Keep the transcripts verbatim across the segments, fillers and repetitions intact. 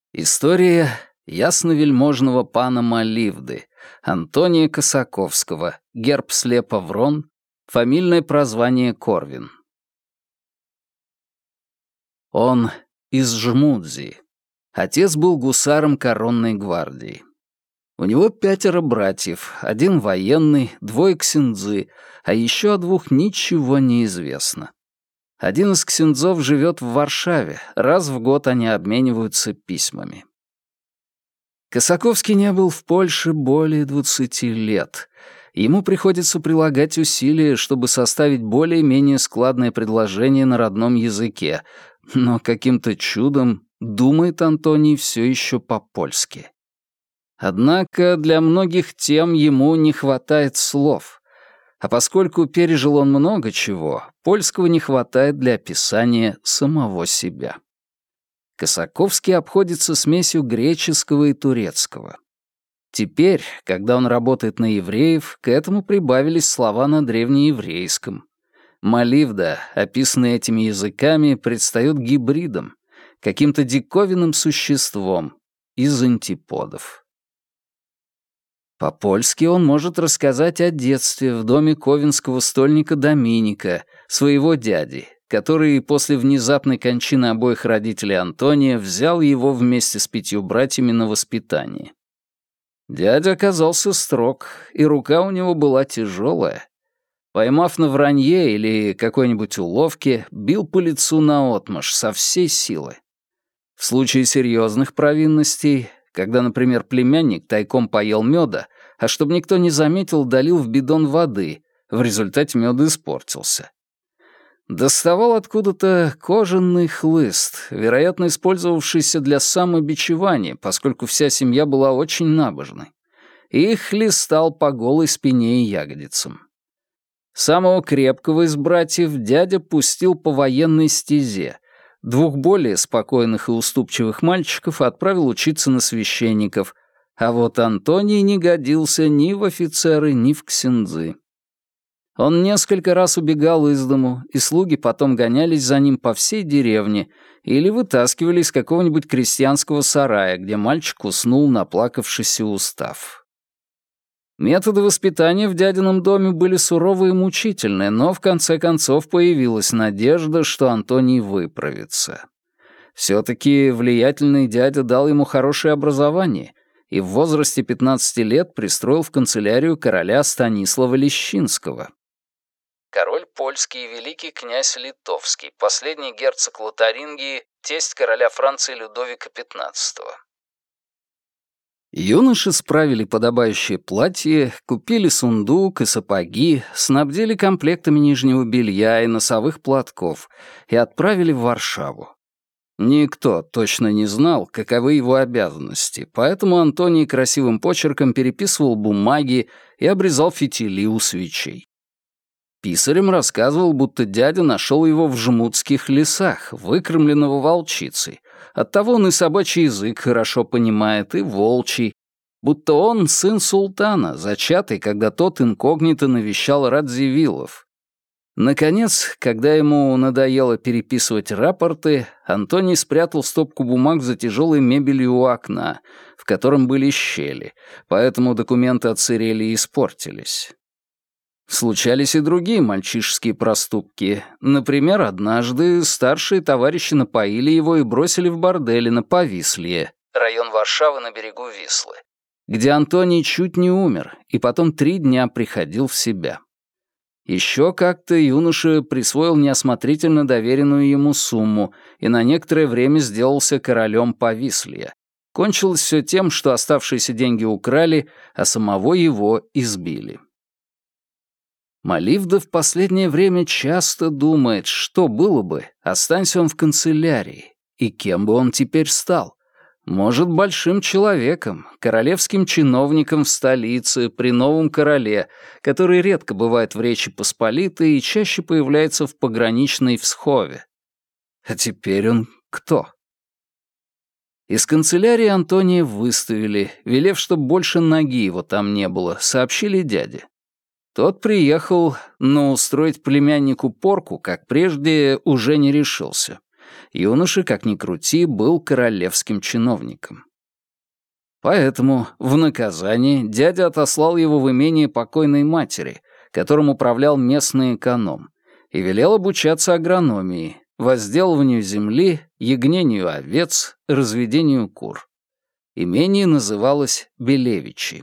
История ясновельможного пана Маливды, Антония Косаковского, герб Слепа-Врон, фамильное прозвание Корвин. Он из Жмудзи. Отец был гусаром коронной гвардии. У него пятеро братьев, один военный, двое ксяндзы, а еще о двух ничего не известно. Один из ксяндзов живет в Варшаве, раз в год они обмениваются письмами. Косаковский не был в Польше более двадцати лет. Ему приходится прилагать усилия, чтобы составить более-менее складное предложение на родном языке, но каким-то чудом думает Антоний все еще по-польски. Однако для многих тем ему не хватает слов, а поскольку пережил он много чего, польского не хватает для описания самого себя. Косаковский обходится смесью греческого и турецкого. Теперь, когда он работает на евреев, к этому прибавились слова на древнееврейском. Маливда, описанный этими языками, предстает гибридом, каким-то диковинным существом из антиподов. По-польски он может рассказать о детстве в доме ковенского стольника Доминика, своего дяди, который после внезапной кончины обоих родителей Антония взял его вместе с пятью братьями на воспитание. Дядя оказался строг, и рука у него была тяжелая. Поймав на вранье или какой-нибудь уловке, бил по лицу наотмашь со всей силы. В случае серьезных провинностей, когда, например, племянник тайком поел меда, а чтобы никто не заметил, долил в бидон воды, в результате мед испортился. Доставал откуда-то кожаный хлыст, вероятно, использовавшийся для самобичевания, поскольку вся семья была очень набожной, и хлестал по голой спине и ягодицам. Самого крепкого из братьев дядя пустил по военной стезе, двух более спокойных и уступчивых мальчиков отправил учиться на священников, а вот Антоний не годился ни в офицеры, ни в ксяндзы. Он несколько раз убегал из дому, и слуги потом гонялись за ним по всей деревне или вытаскивали из какого-нибудь крестьянского сарая, где мальчик уснул, наплакавшийся устав. Методы воспитания в дядином доме были суровые и мучительные, но в конце концов появилась надежда, что Антоний выправится. Все-таки влиятельный дядя дал ему хорошее образование и в возрасте пятнадцати лет пристроил в канцелярию короля Станислава Лещинского. Король польский и великий князь литовский, последний герцог Лотарингии, тесть короля Франции Людовика пятнадцатого. Юноши справили подобающее платье, купили сундук и сапоги, снабдили комплектами нижнего белья и носовых платков и отправили в Варшаву. Никто точно не знал, каковы его обязанности, поэтому Антоний красивым почерком переписывал бумаги и обрезал фитили у свечей. Писарем рассказывал, будто дядя нашел его в жмутских лесах, выкормленного волчицей. Оттого он и собачий язык хорошо понимает, и волчий. Будто он сын султана, зачатый, когда тот инкогнито навещал Радзивиллов. Наконец, когда ему надоело переписывать рапорты, Антоний спрятал стопку бумаг за тяжелой мебелью у окна, в котором были щели, поэтому документы отсырели и испортились. Случались и другие мальчишеские проступки. Например, однажды старшие товарищи напоили его и бросили в борделе на Повислье, район Варшавы на берегу Вислы, где Антоний чуть не умер и потом три дня приходил в себя. Еще как-то юноша присвоил неосмотрительно доверенную ему сумму и на некоторое время сделался королем Повислья. Кончилось все тем, что оставшиеся деньги украли, а самого его избили. Маливда в последнее время часто думает, что было бы, останься он в канцелярии, и кем бы он теперь стал. Может, большим человеком, королевским чиновником в столице, при новом короле, который редко бывает в Речи Посполитой и чаще появляется в пограничной Всхове. А теперь он кто? Из канцелярии Антония выставили, велев, чтобы больше ноги его там не было, сообщили дяде. Тот приехал, но устроить племяннику порку, как прежде, уже не решился. Юноша, как ни крути, был королевским чиновником. Поэтому в наказание дядя отослал его в имение покойной матери, которым управлял местный эконом, и велел обучаться агрономии, возделыванию земли, ягнению овец, разведению кур. Имение называлось Белевичи.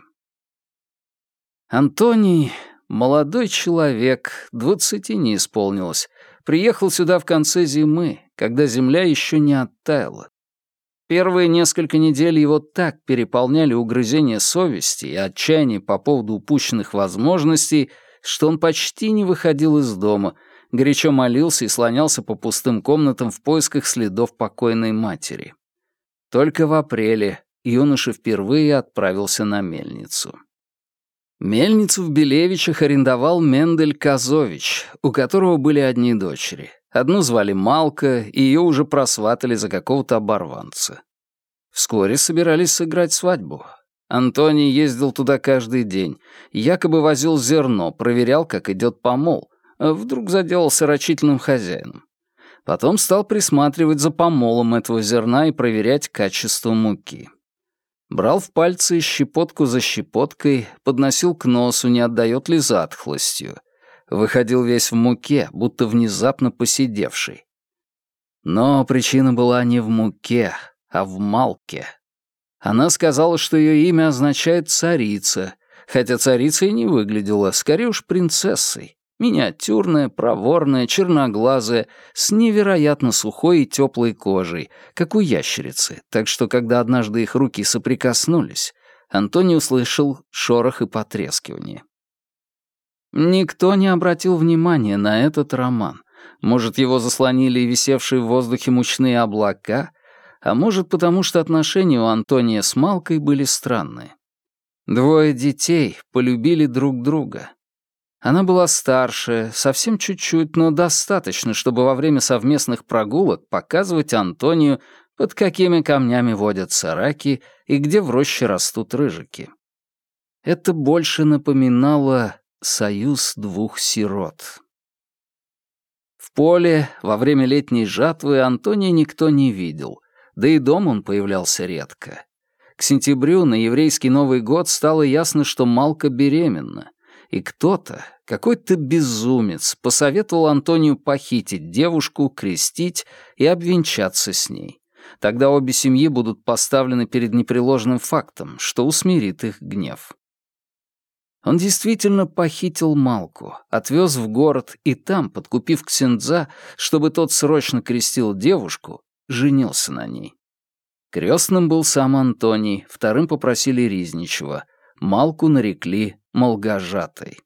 Антоний, молодой человек, двадцати не исполнилось, приехал сюда в конце зимы, когда земля еще не оттаяла. Первые несколько недель его так переполняли угрызения совести и отчаяние по поводу упущенных возможностей, что он почти не выходил из дома, горячо молился и слонялся по пустым комнатам в поисках следов покойной матери. Только в апреле юноша впервые отправился на мельницу. Мельницу в Белевичах арендовал Мендель Казович, у которого были одни дочери. Одну звали Малка, и ее уже просватали за какого-то оборванца. Вскоре собирались сыграть свадьбу. Антоний ездил туда каждый день, якобы возил зерно, проверял, как идет помол, а вдруг заделался рачительным хозяином. Потом стал присматривать за помолом этого зерна и проверять качество муки. Брал в пальцы щепотку за щепоткой, подносил к носу, не отдает ли затхлостью. Выходил весь в муке, будто внезапно поседевший. Но причина была не в муке, а в Малке. Она сказала, что ее имя означает «царица», хотя царицей не выглядела, скорее уж принцессой. Миниатюрная, проворная, черноглазая, с невероятно сухой и теплой кожей, как у ящерицы, так что, когда однажды их руки соприкоснулись, Антоний услышал шорох и потрескивание. Никто не обратил внимания на этот роман. Может, его заслонили висевшие в воздухе мучные облака, а может, потому что отношения у Антония с Малкой были странные. Двое детей полюбили друг друга. Она была старше, совсем чуть-чуть, но достаточно, чтобы во время совместных прогулок показывать Антонию, под какими камнями водятся раки и где в роще растут рыжики. Это больше напоминало союз двух сирот. В поле во время летней жатвы Антония никто не видел, да и дома он появлялся редко. К сентябрю на еврейский Новый год стало ясно, что Малка беременна, и кто-то, какой-то безумец, посоветовал Антонию похитить девушку, крестить и обвенчаться с ней. Тогда обе семьи будут поставлены перед непреложным фактом, что усмирит их гнев. Он действительно похитил Малку, отвез в город и там, подкупив ксендза, чтобы тот срочно крестил девушку, женился на ней. Крестным был сам Антоний, вторым попросили Ризничева. Малку нарекли Молгожатой.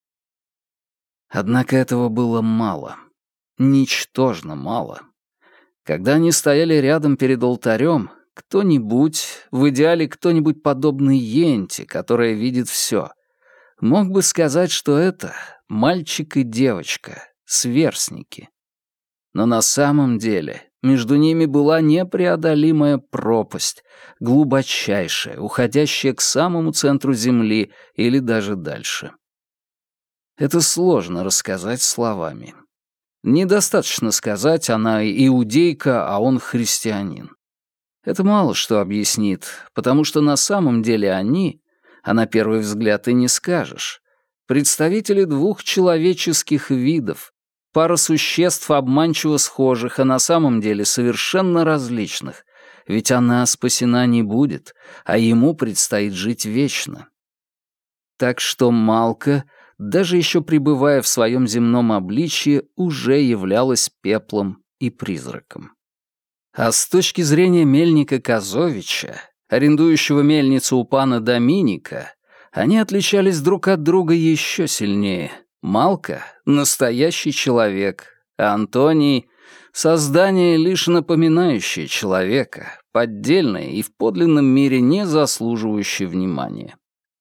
Однако этого было мало. Ничтожно мало. Когда они стояли рядом перед алтарем, кто-нибудь, в идеале кто-нибудь подобный Йенте, которая видит все, мог бы сказать, что это мальчик и девочка, сверстники. Но на самом деле между ними была непреодолимая пропасть, глубочайшая, уходящая к самому центру Земли или даже дальше. Это сложно рассказать словами. Недостаточно сказать, она иудейка, а он христианин. Это мало что объяснит, потому что на самом деле они, а на первый взгляд и не скажешь, представители двух человеческих видов, пара существ обманчиво схожих, а на самом деле совершенно различных, ведь она спасена не будет, а ему предстоит жить вечно. Так что Малка, даже еще пребывая в своем земном обличье, уже являлась пеплом и призраком. А с точки зрения мельника Казовича, арендующего мельницу у пана Доминика, они отличались друг от друга еще сильнее. Малка — настоящий человек, а Антоний — создание, лишь напоминающее человека, поддельное и в подлинном мире не заслуживающее внимания.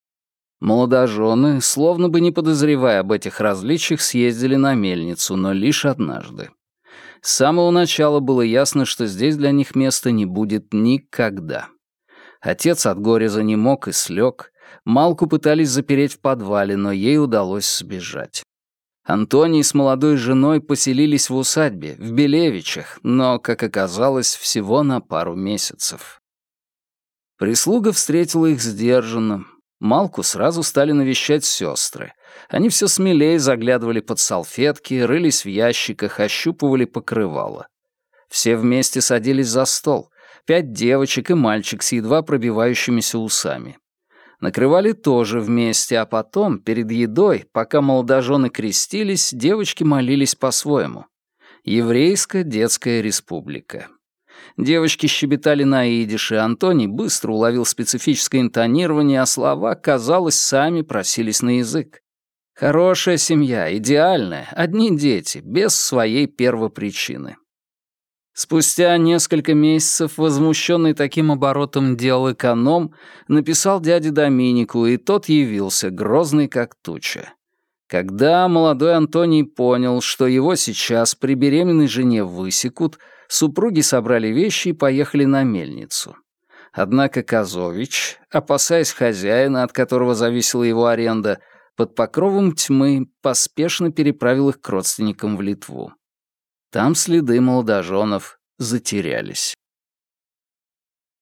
Молодожены, словно бы не подозревая об этих различиях, съездили на мельницу, но лишь однажды. С самого начала было ясно, что здесь для них места не будет никогда. Отец от горя занемог и слег. Малку пытались запереть в подвале, но ей удалось сбежать. Антоний с молодой женой поселились в усадьбе, в Белевичах, но, как оказалось, всего на пару месяцев. Прислуга встретила их сдержанно. Малку сразу стали навещать сестры. Они все смелее заглядывали под салфетки, рылись в ящиках, ощупывали покрывало. Все вместе садились за стол. Пять девочек и мальчик с едва пробивающимися усами. Накрывали тоже вместе, а потом, перед едой, пока молодожены крестились, девочки молились по-своему. Еврейская детская республика. Девочки щебетали на идише, Антоний быстро уловил специфическое интонирование, а слова, казалось, сами просились на язык. Хорошая семья, идеальная, одни дети, без своей первопричины. Спустя несколько месяцев, возмущенный таким оборотом дел эконом, написал дяде Доминику, и тот явился, грозный как туча. Когда молодой Антоний понял, что его сейчас при беременной жене высекут, супруги собрали вещи и поехали на мельницу. Однако Козович, опасаясь хозяина, от которого зависела его аренда, под покровом тьмы поспешно переправил их к родственникам в Литву. Там следы молодоженов затерялись.